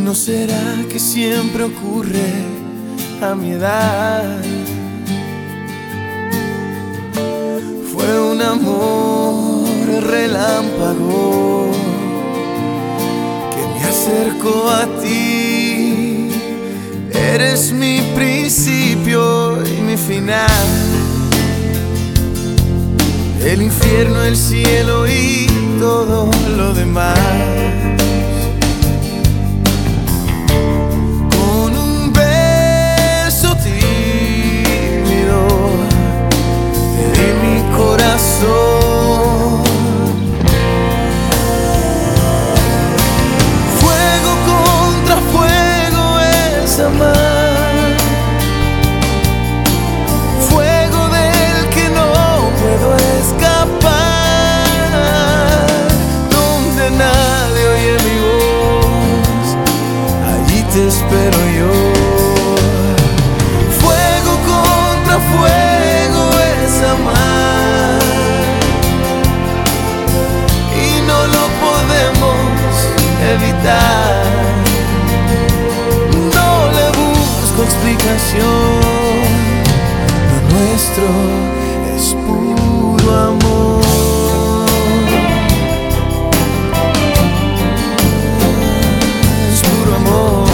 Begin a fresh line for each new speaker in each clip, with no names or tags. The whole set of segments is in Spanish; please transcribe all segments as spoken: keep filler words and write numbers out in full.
¿No será que siempre ocurre a mi edad? Fue un amor relámpago que me acercó a ti. Eres mi principio y mi final, el infierno, el cielo y todo lo demás. Fuego contra fuego es amar, fuego del que no puedo escapar, donde nadie oye mi voz, allí te espero yo. Fuego contra fuego es amar, evitar. No le busco explicación, lo nuestro es puro amor. Es puro amor.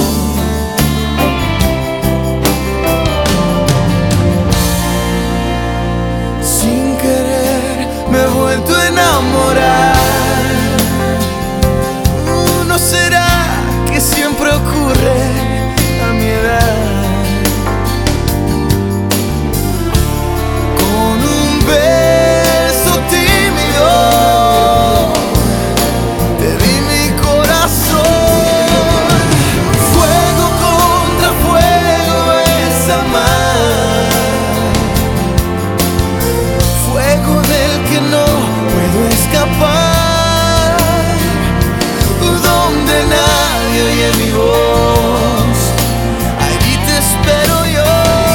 Sin querer me he vuelto a enamorar. ¿No será que siempre ocurre a mi edad? Con un beso tímido te di mi corazón. Fuego contra fuego es amar, fuego del que no puedo escapar, oye mi voz, allí te espero yo.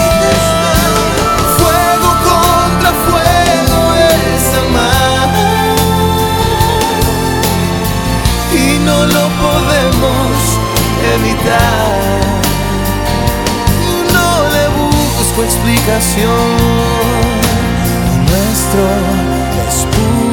Fuego contra fuego es amar, y no lo podemos evitar. No le busco explicación, lo nuestro es puro